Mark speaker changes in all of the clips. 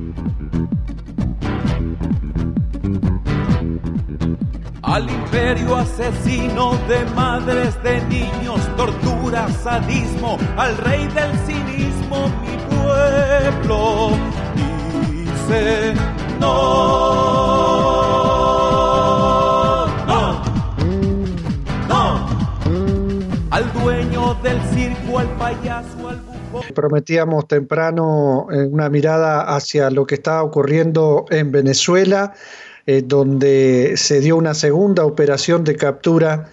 Speaker 1: Al imperio asesino de madres, de niños, tortura, sadismo, al rey del cinismo, mi pueblo dice no, no, no. Al dueño del circo, al payaso, al bufón.
Speaker 2: Prometíamos temprano una mirada hacia lo que estaba ocurriendo en Venezuela, donde se dio una segunda operación de captura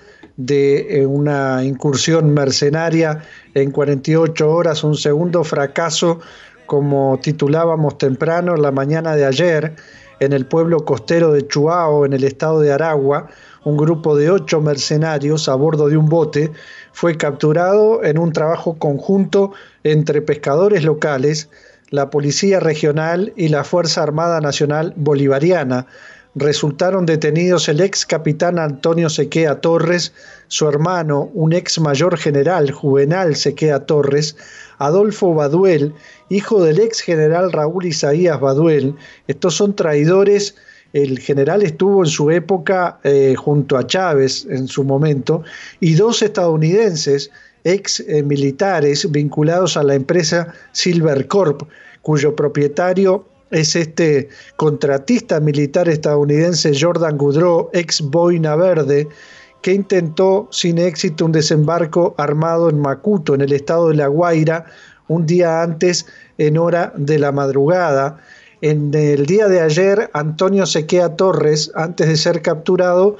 Speaker 2: de una incursión mercenaria en 48 horas, un segundo fracaso, como titulábamos temprano en la mañana de ayer, en el pueblo costero de Chuao, en el estado de Aragua. Un grupo de 8 mercenarios a bordo de un bote fue capturado en un trabajo conjunto entre pescadores locales, la Policía Regional y la Fuerza Armada Nacional Bolivariana. Resultaron detenidos el ex capitán Antonio Sequea Torres, su hermano, un ex mayor general, Juvenal Sequea Torres, Adolfo Baduel, hijo del ex general Raúl Isaías Baduel. Estos son traidores. El general estuvo en su época junto a Chávez en su momento, y 2 estadounidenses, ex militares vinculados a la empresa Silvercorp, cuyo propietario es este contratista militar estadounidense Jordan Goodrow, ex Boina Verde, que intentó sin éxito un desembarco armado en Macuto, en el estado de La Guaira, un día antes en hora de la madrugada. En el día de ayer, Antonio Sequea Torres, antes de ser capturado,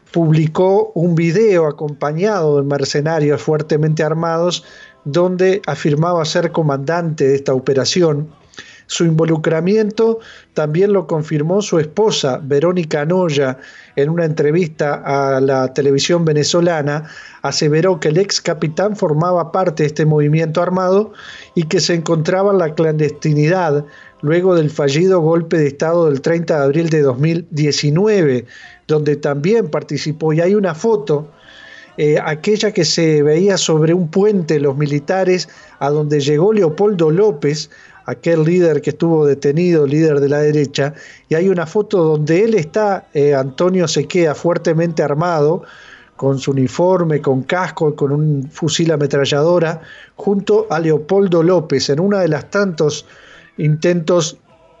Speaker 2: publicó un video acompañado de mercenarios fuertemente armados, donde afirmaba ser comandante de esta operación. Su involucramiento también lo confirmó su esposa, Verónica Noya, en una entrevista a la televisión venezolana. Aseveró que el ex capitán formaba parte de este movimiento armado y que se encontraba en la clandestinidad luego del fallido golpe de Estado del 30 de abril de 2019, donde también participó. Y hay una foto, aquella que se veía sobre un puente los militares, a donde llegó Leopoldo López, aquel líder que estuvo detenido, líder de la derecha, y hay una foto donde él está, Antonio Sequea, fuertemente armado, con su uniforme, con casco, con un fusil ametralladora, junto a Leopoldo López, en una de las tantos intentos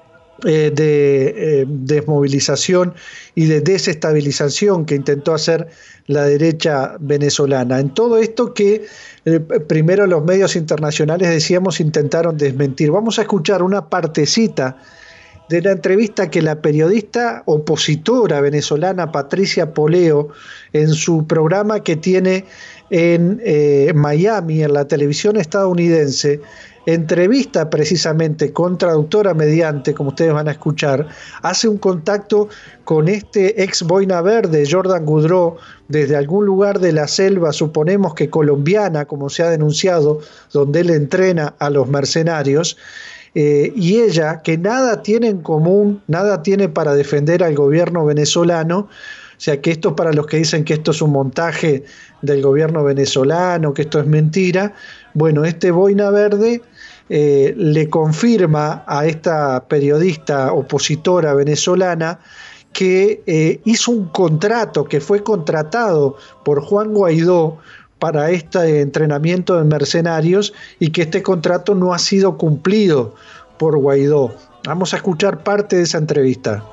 Speaker 2: de desmovilización y de desestabilización que intentó hacer la derecha venezolana. En todo esto que primero los medios internacionales, decíamos, intentaron desmentir. Vamos a escuchar una partecita de la entrevista que la periodista opositora venezolana Patricia Poleo, en su programa que tiene en Miami, en la televisión estadounidense, entrevista precisamente con traductora mediante, como ustedes van a escuchar, hace un contacto con este ex Boina Verde, Jordan Goodrow, desde algún lugar de la selva, suponemos que colombiana, como se ha denunciado, donde él entrena a los mercenarios, y ella, que nada tiene en común, nada tiene para defender al gobierno venezolano. O sea, que esto, para los que dicen que esto es un montaje del gobierno venezolano, que esto es mentira, bueno, este Boina Verde le confirma a esta periodista opositora venezolana que hizo un contrato, que fue contratado por Juan Guaidó para este entrenamiento de mercenarios, y que este contrato no ha sido cumplido por Guaidó. Vamos a escuchar parte de esa entrevista.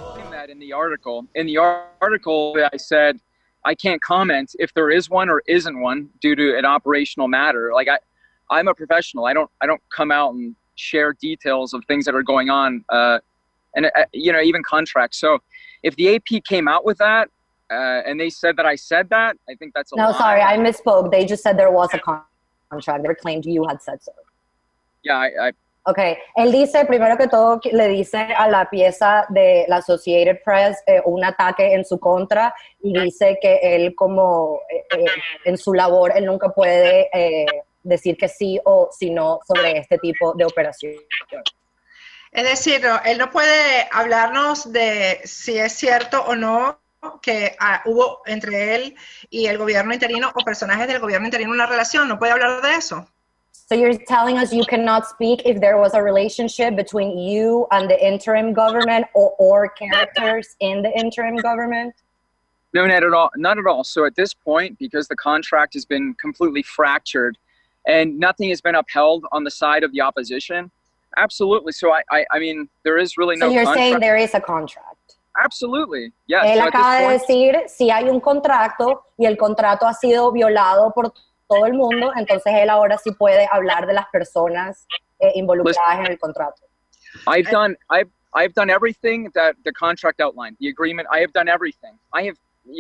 Speaker 3: In the article, I said I can't comment if there is one or isn't one due to an operational matter. Like I'm a professional. I don't come out and share details of things that are going on, and you know, even contracts. So if the AP came out with that and they said that I said that, I think that's a lie.
Speaker 4: No, sorry, I misspoke. They just said there was a contract. They claimed you had said so.
Speaker 3: Yeah, I
Speaker 4: Okay, él dice, primero que todo, le dice a la pieza de la Associated Press un ataque en su contra, y dice que él, como en su labor, él nunca puede decir que sí o si no sobre este tipo de operación.
Speaker 5: Es decir, él no puede hablarnos de si es cierto o no que hubo entre él y el gobierno interino o personajes del gobierno interino una relación. ¿No puede hablar de eso?
Speaker 4: So you're telling us you cannot speak if there was a relationship between you and the interim government or characters in the interim government?
Speaker 3: No, not at all. Not at all. So at this point, because the contract has been completely fractured and nothing has been upheld on the side of the opposition, absolutely. So I mean, there is really no
Speaker 4: So you're
Speaker 3: contract.
Speaker 4: saying there is a contract.
Speaker 3: Absolutely. Yes.
Speaker 4: Él
Speaker 3: So at this
Speaker 4: acaba de
Speaker 3: point,
Speaker 4: decir si hay un contrato y el contrato ha sido violado por todo el mundo, entonces él ahora sí puede hablar de las personas involucradas en el contrato.
Speaker 3: I've done everything that the contract outlined, the agreement. I have done everything. I have,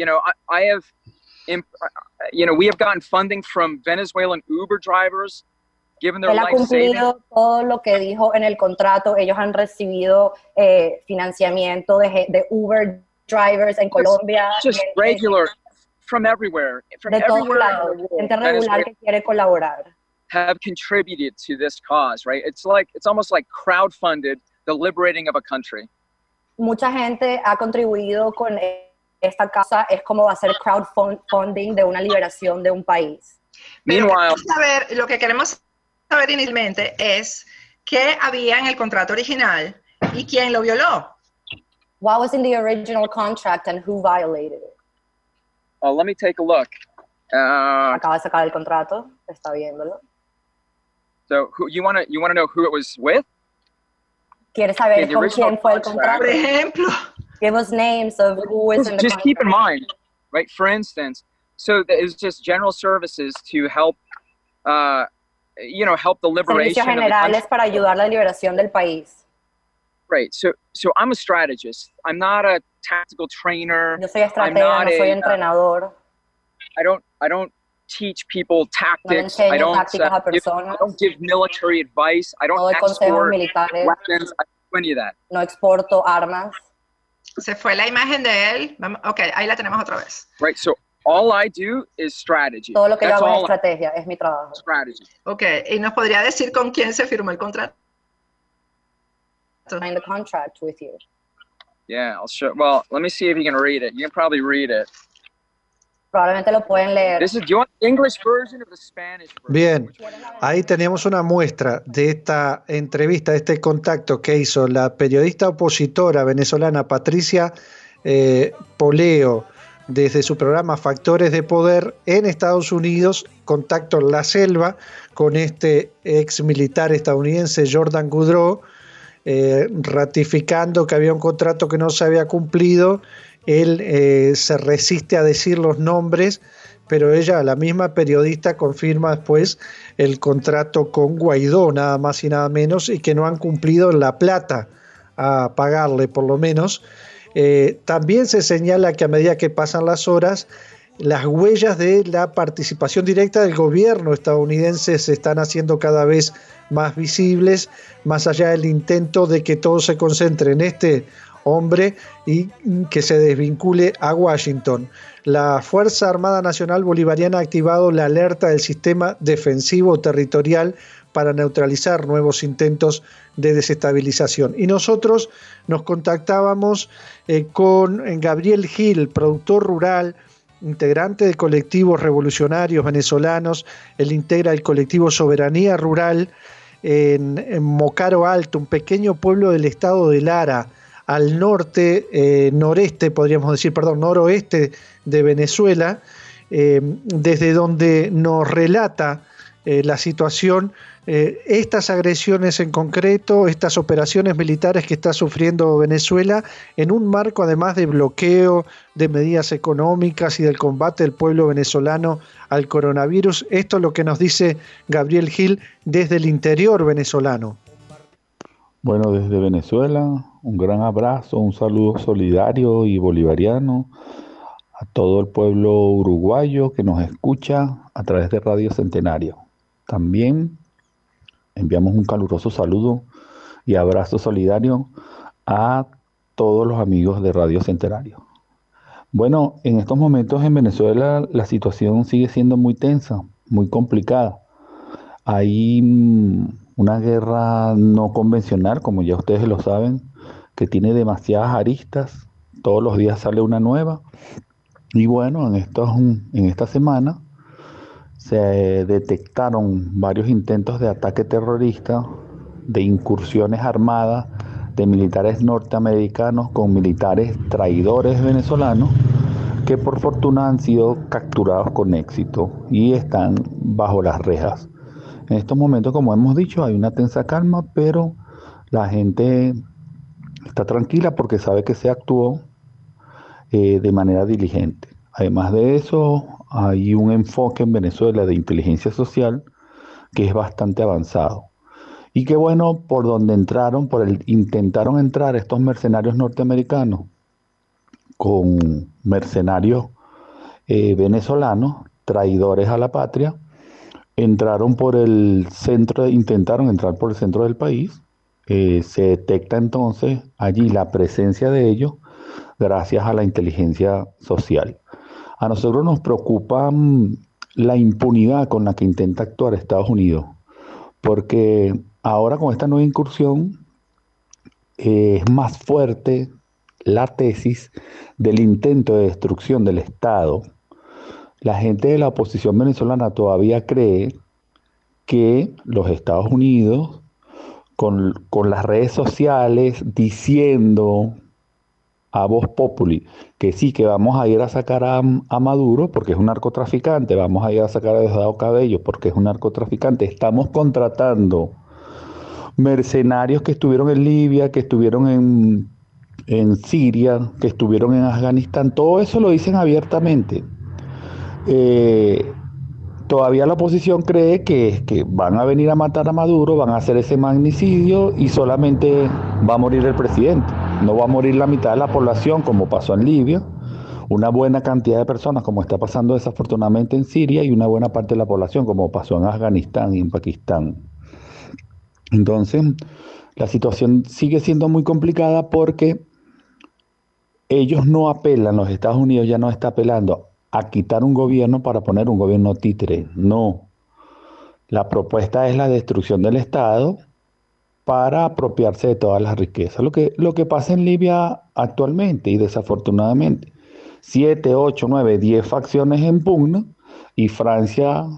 Speaker 3: we have gotten funding from Venezuelan Uber drivers, given their
Speaker 4: Él ha
Speaker 3: life savings.
Speaker 4: cumplido todo lo que dijo en el contrato. Ellos han recibido financiamiento de Uber drivers en Colombia.
Speaker 3: Just regular, from everywhere,
Speaker 4: de todos lados, gente regular que quiere colaborar.
Speaker 3: Have contributed to this cause, right? It's almost like crowdfunded the liberating of a country.
Speaker 4: Mucha gente ha contribuido con esta causa, es como hacer crowdfunding de una liberación de un país.
Speaker 3: Meanwhile,
Speaker 5: lo que queremos saber inicialmente es qué había en el contrato original y quién lo violó.
Speaker 4: What was in the original contract and who violated it?
Speaker 3: Oh, let me take a look.
Speaker 4: Acaba de sacar el contrato, está viéndolo.
Speaker 3: So, you want to know who it was with?
Speaker 4: ¿Quieres saber con quién fue el contrato?
Speaker 5: Por ejemplo.
Speaker 4: Give us names of who is in the
Speaker 3: just
Speaker 4: contract.
Speaker 3: Keep in mind, right? For instance, so it's just general services to help, help the liberation
Speaker 4: Servicios
Speaker 3: of the
Speaker 4: generales
Speaker 3: country.
Speaker 4: para ayudar la liberación del país.
Speaker 3: Right. So I'm a strategist. I'm not a tactical trainer.
Speaker 4: Yo soy estratega, no soy entrenador.
Speaker 3: I don't teach people tactics.
Speaker 4: No
Speaker 3: I don't give military advice. I don't export weapons. I don't do any of that.
Speaker 4: No exporto armas.
Speaker 5: Se fue la imagen de él. Ok, ahí la tenemos otra vez.
Speaker 3: Right. So all I do is strategy.
Speaker 4: Todo lo que yo hago es estrategia, es mi trabajo.
Speaker 3: Strategy.
Speaker 5: Ok, ¿y nos podría decir con quién se firmó el contrato?
Speaker 4: Sign the contract with you.
Speaker 3: Yeah, I'll show. Well, let me see if you can read it. You can probably read it.
Speaker 4: Probablemente lo pueden leer.
Speaker 3: Do you want the English version or the Spanish version?
Speaker 2: Bien, ahí tenemos una muestra de esta entrevista, de este contacto que hizo la periodista opositora venezolana Patricia Poleo desde su programa Factores de Poder en Estados Unidos, contacto en la selva con este ex militar estadounidense Jordan Goudreau, ratificando que había un contrato que no se había cumplido. Él se resiste a decir los nombres, pero ella, la misma periodista, confirma después el contrato con Guaidó, nada más y nada menos, y que no han cumplido la plata a pagarle, por lo menos. También se señala que a medida que pasan las horas, las huellas de la participación directa del gobierno estadounidense se están haciendo cada vez más visibles, más allá del intento de que todo se concentre en este hombre y que se desvincule a Washington. La Fuerza Armada Nacional Bolivariana ha activado la alerta del sistema defensivo territorial para neutralizar nuevos intentos de desestabilización. Y nosotros nos contactábamos con Gabriel Gil, productor rural, integrante de colectivos revolucionarios venezolanos. Él integra el colectivo Soberanía Rural en Mocaro Alto, un pequeño pueblo del estado de Lara, al noroeste de Venezuela, desde donde nos relata la situación, estas agresiones en concreto, estas operaciones militares que está sufriendo Venezuela en un marco además de bloqueo, de medidas económicas y del combate del pueblo venezolano al coronavirus. Esto es lo que nos dice Gabriel Gil desde el interior venezolano.
Speaker 6: Bueno, desde Venezuela, un gran abrazo, un saludo solidario y bolivariano a todo el pueblo uruguayo que nos escucha a través de Radio Centenario. También enviamos un caluroso saludo y abrazo solidario a todos los amigos de Radio Centenario. Bueno, en estos momentos en Venezuela la situación sigue siendo muy tensa, muy complicada. Hay una guerra no convencional, como ya ustedes lo saben, que tiene demasiadas aristas. Todos los días sale una nueva. Y bueno, en esta semana se detectaron varios intentos de ataque terrorista, de incursiones armadas de militares norteamericanos con militares traidores venezolanos que por fortuna han sido capturados con éxito y están bajo las rejas. En estos momentos, como hemos dicho, hay una tensa calma, pero la gente está tranquila porque sabe que se actuó de manera diligente. Además de eso, hay un enfoque en Venezuela de inteligencia social que es bastante avanzado. Y qué bueno por donde entraron, intentaron entrar estos mercenarios norteamericanos con mercenarios venezolanos, traidores a la patria, intentaron entrar por el centro del país. Se detecta entonces allí la presencia de ellos gracias a la inteligencia social. A nosotros nos preocupa la impunidad con la que intenta actuar Estados Unidos, porque ahora con esta nueva incursión es más fuerte la tesis del intento de destrucción del Estado. La gente de la oposición venezolana todavía cree que los Estados Unidos, con las redes sociales, diciendo a voz populi que sí, que vamos a ir a sacar a Maduro porque es un narcotraficante, vamos a ir a sacar a Diosdado Cabello porque es un narcotraficante, estamos contratando mercenarios que estuvieron en Libia, que estuvieron en Siria, que estuvieron en Afganistán, todo eso lo dicen abiertamente. Todavía la oposición cree que van a venir a matar a Maduro, van a hacer ese magnicidio y solamente va a morir el presidente. No va a morir la mitad de la población como pasó en Libia, una buena cantidad de personas como está pasando desafortunadamente en Siria y una buena parte de la población como pasó en Afganistán y en Pakistán. Entonces, la situación sigue siendo muy complicada porque ellos no apelan, los Estados Unidos ya no está apelando a quitar un gobierno para poner un gobierno títere. No. La propuesta es la destrucción del Estado para apropiarse de todas las riquezas. Lo que pasa en Libia actualmente y desafortunadamente. 7, 8, 9, 10 facciones en pugna y Francia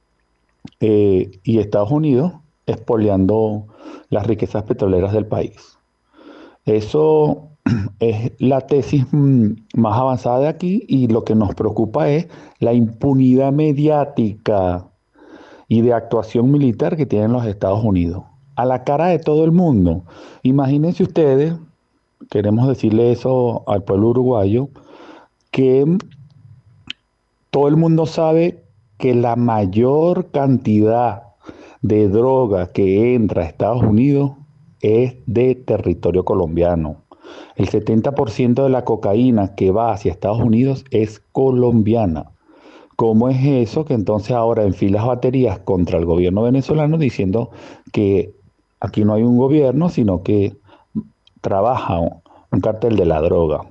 Speaker 6: y Estados Unidos expoliando las riquezas petroleras del país. Eso es la tesis más avanzada de aquí y lo que nos preocupa es la impunidad mediática y de actuación militar que tienen los Estados Unidos. A la cara de todo el mundo. Imagínense ustedes, queremos decirle eso al pueblo uruguayo, que todo el mundo sabe que la mayor cantidad de droga que entra a Estados Unidos es de territorio colombiano. El 70% de la cocaína que va hacia Estados Unidos es colombiana. ¿Cómo es eso que entonces ahora enfilas baterías contra el gobierno venezolano diciendo que aquí no hay un gobierno, sino que trabaja un cártel de la droga?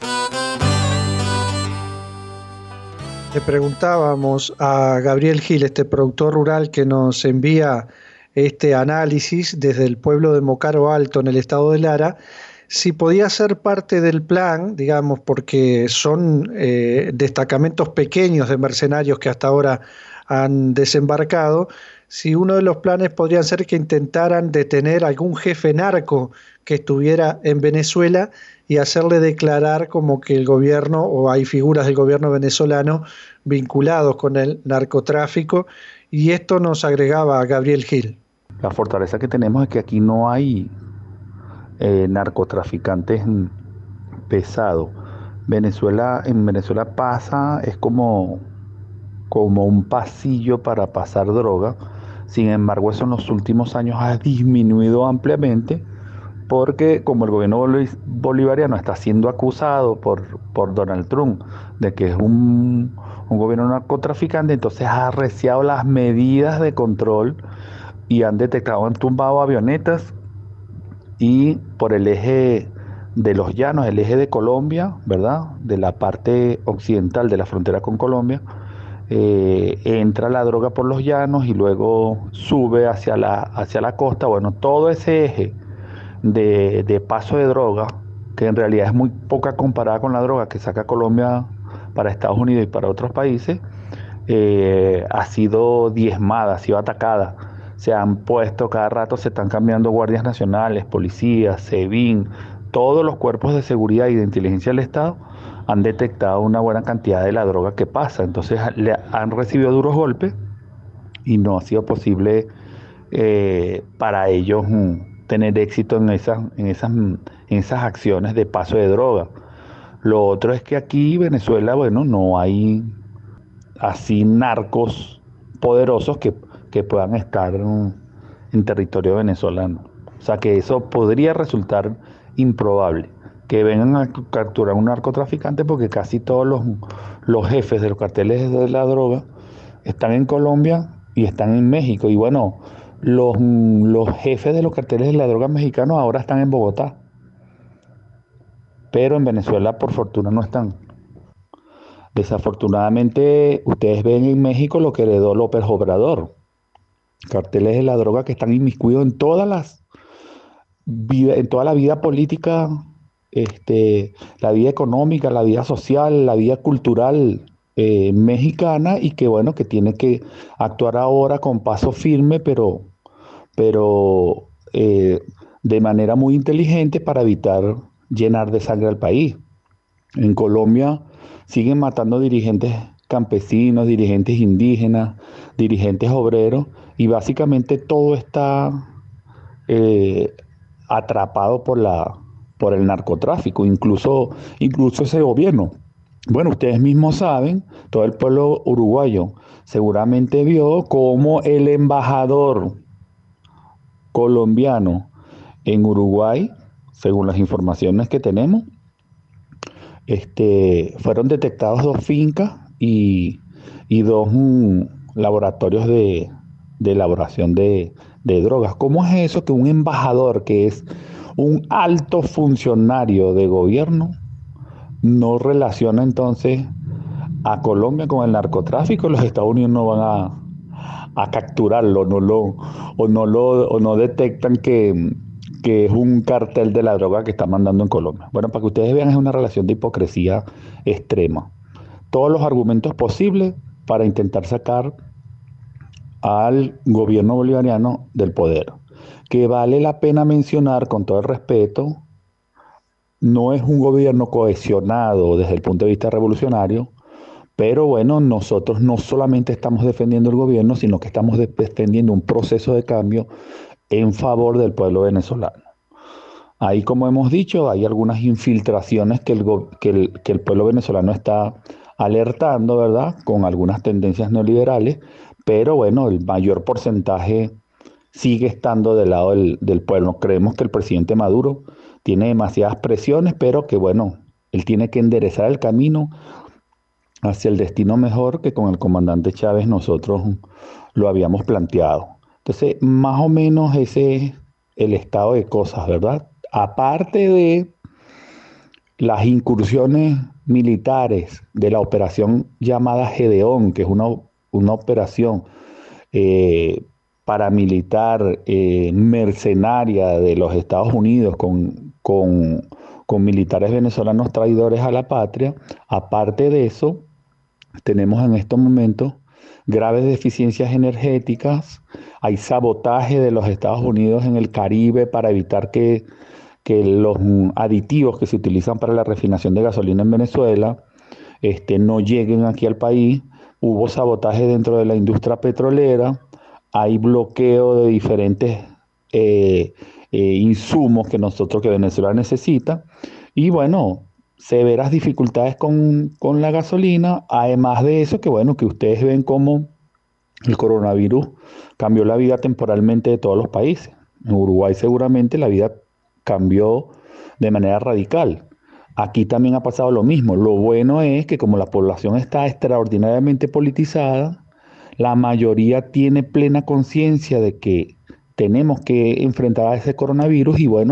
Speaker 2: Le preguntábamos a Gabriel Gil, este productor rural que nos envía este análisis desde el pueblo de Mocaro Alto en el estado de Lara, si podía ser parte del plan, digamos, porque son destacamentos pequeños de mercenarios que hasta ahora han desembarcado, si uno de los planes podría ser que intentaran detener algún jefe narco que estuviera en Venezuela y hacerle declarar como que el gobierno o hay figuras del gobierno venezolano vinculados con el narcotráfico, y esto nos agregaba a Gabriel Gil.
Speaker 6: La fortaleza que tenemos es que aquí no hay narcotraficantes pesados. En Venezuela pasa, es como un pasillo para pasar droga. Sin embargo, eso en los últimos años ha disminuido ampliamente porque como el gobierno bolivariano está siendo acusado por Donald Trump de que es un gobierno narcotraficante, entonces ha arreciado las medidas de control y han tumbado avionetas y por el eje de los llanos, el eje de Colombia, ¿verdad? De la parte occidental de la frontera con Colombia, entra la droga por los llanos y luego sube hacia la costa. Bueno, todo ese eje de paso de droga, que en realidad es muy poca comparada con la droga que saca Colombia para Estados Unidos y para otros países, ha sido diezmada, ha sido atacada. Se han puesto, cada rato se están cambiando guardias nacionales, policías, SEBIN, todos los cuerpos de seguridad y de inteligencia del Estado han detectado una buena cantidad de la droga que pasa. Entonces han recibido duros golpes y no ha sido posible para ellos tener éxito en esas acciones de paso de droga. Lo otro es que aquí, Venezuela, bueno, no hay así narcos poderosos que puedan estar en territorio venezolano. O sea que eso podría resultar improbable, que vengan a capturar un narcotraficante, porque casi todos los jefes de los carteles de la droga están en Colombia y están en México. Y bueno, los jefes de los carteles de la droga mexicanos ahora están en Bogotá, pero en Venezuela por fortuna no están. Desafortunadamente, ustedes ven en México lo que heredó López Obrador. Carteles de la droga que están inmiscuidos en toda la vida política, la vida económica, la vida social, la vida cultural mexicana, y que bueno, que tiene que actuar ahora con paso firme, pero de manera muy inteligente para evitar llenar de sangre al país. En Colombia siguen matando dirigentes campesinos, dirigentes indígenas, dirigentes obreros, y básicamente todo está atrapado por el narcotráfico, incluso ese gobierno. Bueno, ustedes mismos saben, todo el pueblo uruguayo seguramente vio cómo el embajador colombiano en Uruguay, según las informaciones que tenemos, fueron detectados 2 fincas y 2 laboratorios de elaboración de drogas. ¿Cómo es eso que un embajador, que es un alto funcionario de gobierno, no relaciona entonces a Colombia con el narcotráfico? Los Estados Unidos no van a capturarlo, o no detectan que es un cartel de la droga que está mandando en Colombia. Bueno, para que ustedes vean, es una relación de hipocresía extrema. Todos los argumentos posibles para intentar sacar al gobierno bolivariano del poder. Que vale la pena mencionar, con todo el respeto, no es un gobierno cohesionado desde el punto de vista revolucionario, pero bueno, nosotros no solamente estamos defendiendo el gobierno, sino que estamos defendiendo un proceso de cambio en favor del pueblo venezolano. Ahí, como hemos dicho, hay algunas infiltraciones que el pueblo venezolano está alertando, ¿verdad?, con algunas tendencias neoliberales, pero bueno, el mayor porcentaje sigue estando del lado del pueblo. Creemos que el presidente Maduro tiene demasiadas presiones, pero que bueno, él tiene que enderezar el camino hacia el destino mejor que con el comandante Chávez nosotros lo habíamos planteado. Entonces, más o menos ese es el estado de cosas, ¿verdad? Aparte de las incursiones militares de la operación llamada Gedeón, que es una operación paramilitar mercenaria de los Estados Unidos con militares venezolanos traidores a la patria. Aparte de eso, tenemos en estos momentos graves deficiencias energéticas, hay sabotaje de los Estados Unidos en el Caribe para evitar que los aditivos que se utilizan para la refinación de gasolina en Venezuela no lleguen aquí al país. Hubo sabotaje dentro de la industria petrolera, hay bloqueo de diferentes insumos que Venezuela necesita, y bueno, severas dificultades con la gasolina. Además de eso, que bueno, que ustedes ven cómo el coronavirus cambió la vida temporalmente de todos los países. En Uruguay seguramente la vida cambió de manera radical. Aquí también ha pasado lo mismo. Lo bueno es que como la población está extraordinariamente politizada, la mayoría tiene plena conciencia de que tenemos que enfrentar a ese coronavirus, y bueno,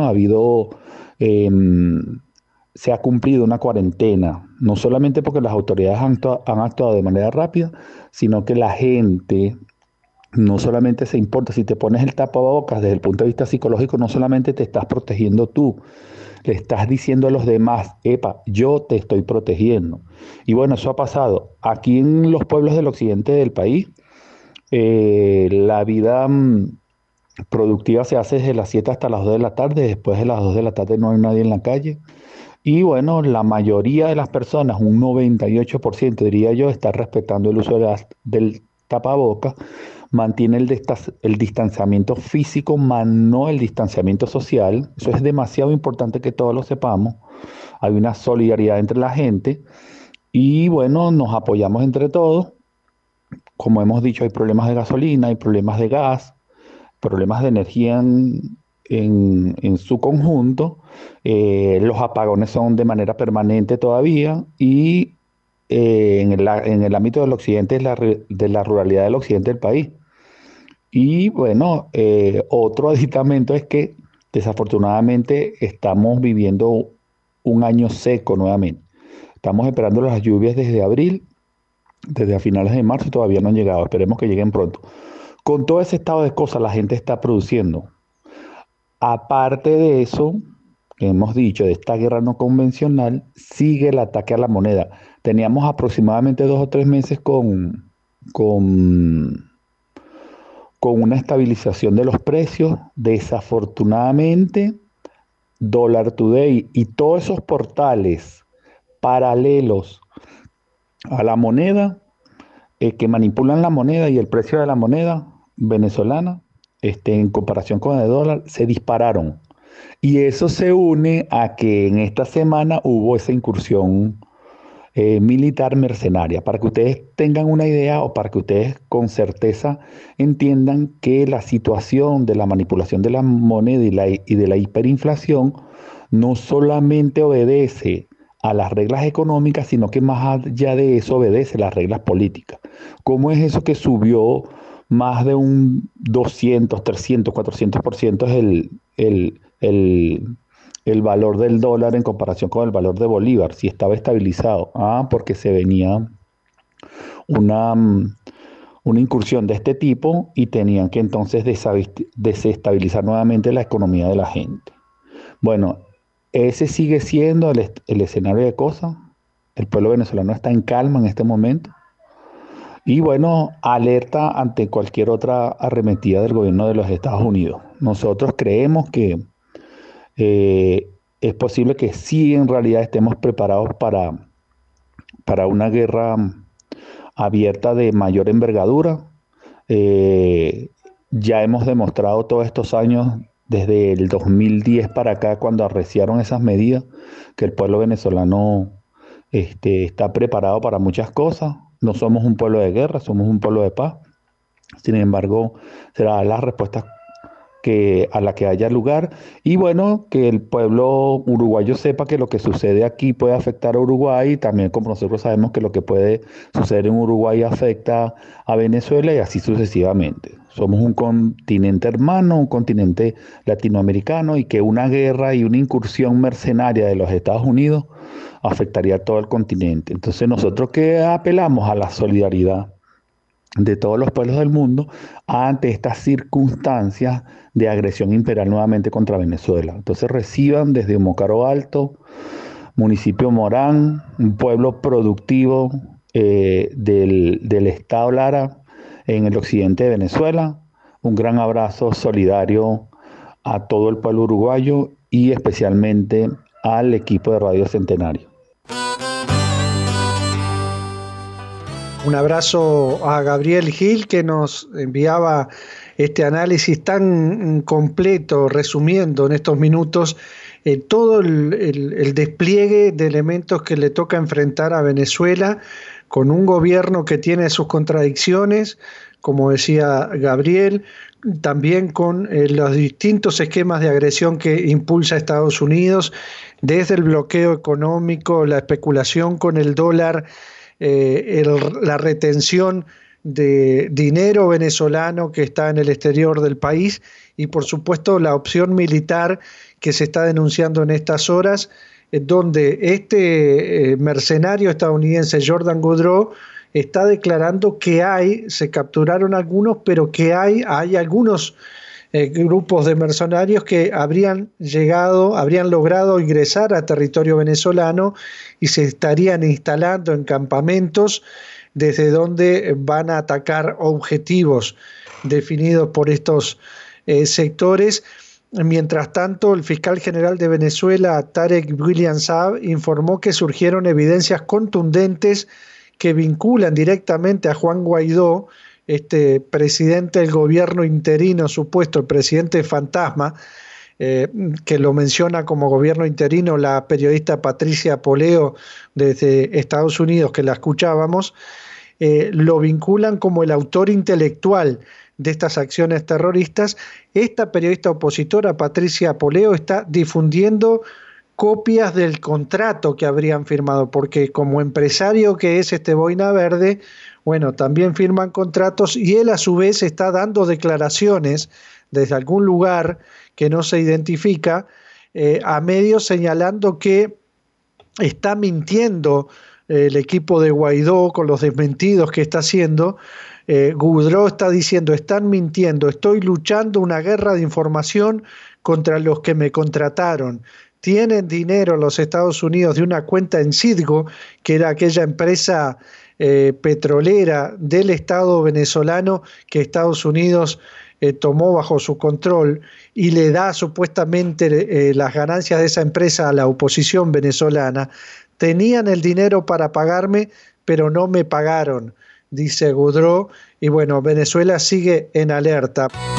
Speaker 6: se ha cumplido una cuarentena, no solamente porque las autoridades han actuado de manera rápida, sino que la gente no solamente se importa. Si te pones el tapabocas desde el punto de vista psicológico, no solamente te estás protegiendo tú, le estás diciendo a los demás, epa, yo te estoy protegiendo. Y bueno, eso ha pasado. Aquí en los pueblos del occidente del país, la vida productiva se hace desde las 7 hasta las 2 de la tarde, después de las 2 de la tarde no hay nadie en la calle. Y bueno, la mayoría de las personas, un 98% diría yo, está respetando el uso del tapabocas, mantiene el distanciamiento físico, más no el distanciamiento social. Eso es demasiado importante que todos lo sepamos. Hay una solidaridad entre la gente y bueno, nos apoyamos entre todos. Como hemos dicho, hay problemas de gasolina, hay problemas de gas, problemas de energía en su conjunto. Los apagones son de manera permanente todavía y en el ámbito del occidente, de la ruralidad del occidente del país. Y bueno, otro aditamento es que desafortunadamente estamos viviendo un año seco nuevamente. Estamos esperando las lluvias desde abril, desde a finales de marzo, y todavía no han llegado. Esperemos que lleguen pronto. Con todo ese estado de cosas, la gente está produciendo. Aparte de eso, que hemos dicho, de esta guerra no convencional, sigue el ataque a la moneda. Teníamos aproximadamente 2 o 3 meses con una estabilización de los precios. Desafortunadamente, Dollar Today y todos esos portales paralelos a la moneda, que manipulan la moneda y el precio de la moneda venezolana, en comparación con el dólar, se dispararon. Y eso se une a que en esta semana hubo esa incursión militar mercenaria, para que ustedes tengan una idea o para que ustedes con certeza entiendan que la situación de la manipulación de la moneda y de la hiperinflación no solamente obedece a las reglas económicas, sino que más allá de eso obedece a las reglas políticas. ¿Cómo es eso que subió más de un 200, 300, 400% el valor del dólar en comparación con el valor de Bolívar, si estaba estabilizado? Porque se venía una incursión de este tipo y tenían que entonces desestabilizar nuevamente la economía de la gente. Bueno, ese sigue siendo el escenario de cosas. El pueblo venezolano está en calma en este momento. Y bueno, alerta ante cualquier otra arremetida del gobierno de los Estados Unidos. Nosotros creemos que es posible que sí en realidad estemos preparados para una guerra abierta de mayor envergadura. Ya hemos demostrado todos estos años, desde el 2010 para acá, cuando arreciaron esas medidas, que el pueblo venezolano está preparado para muchas cosas. No somos un pueblo de guerra, somos un pueblo de paz. Sin embargo, será la respuesta a la que haya lugar. Y bueno, que el pueblo uruguayo sepa que lo que sucede aquí puede afectar a Uruguay, y también como nosotros sabemos que lo que puede suceder en Uruguay afecta a Venezuela y así sucesivamente. Somos un continente hermano, un continente latinoamericano, y que una guerra y una incursión mercenaria de los Estados Unidos afectaría a todo el continente. Entonces nosotros que apelamos a la solidaridad de todos los pueblos del mundo ante estas circunstancias de agresión imperial nuevamente contra Venezuela. Entonces reciban desde Mocaro Alto, municipio Morán, un pueblo productivo del estado Lara en el occidente de Venezuela, un gran abrazo solidario a todo el pueblo uruguayo y especialmente al equipo de Radio Centenario.
Speaker 2: Un abrazo a Gabriel Gil, que nos enviaba este análisis tan completo, resumiendo en estos minutos todo el despliegue de elementos que le toca enfrentar a Venezuela, con un gobierno que tiene sus contradicciones, como decía Gabriel, también con los distintos esquemas de agresión que impulsa Estados Unidos, desde el bloqueo económico, la especulación con el dólar, la retención de dinero venezolano que está en el exterior del país, y por supuesto la opción militar que se está denunciando en estas horas, donde este mercenario estadounidense Jordan Goodrow está declarando que se capturaron algunos, pero que hay algunos grupos de mercenarios que habrían logrado ingresar a territorio venezolano y se estarían instalando en campamentos desde donde van a atacar objetivos definidos por estos sectores. Mientras tanto, el fiscal general de Venezuela, Tarek William Saab, informó que surgieron evidencias contundentes que vinculan directamente a Juan Guaidó, este presidente del gobierno interino supuesto, el presidente fantasma, que lo menciona como gobierno interino la periodista Patricia Poleo desde Estados Unidos, que la escuchábamos, lo vinculan como el autor intelectual de estas acciones terroristas. Esta periodista opositora, Patricia Poleo, está difundiendo copias del contrato que habrían firmado, porque como empresario que es este Boina Verde, bueno, también firman contratos y él a su vez está dando declaraciones desde algún lugar que no se identifica a medios señalando que está mintiendo el equipo de Guaidó con los desmentidos que está haciendo. Goudreau está diciendo, están mintiendo, estoy luchando una guerra de información contra los que me contrataron. Tienen dinero los Estados Unidos de una cuenta en Citgo, que era aquella empresa petrolera del Estado venezolano que Estados Unidos tomó bajo su control y le da supuestamente las ganancias de esa empresa a la oposición venezolana. Tenían el dinero para pagarme, pero no me pagaron, dice Goudreau. Y bueno, Venezuela sigue en alerta.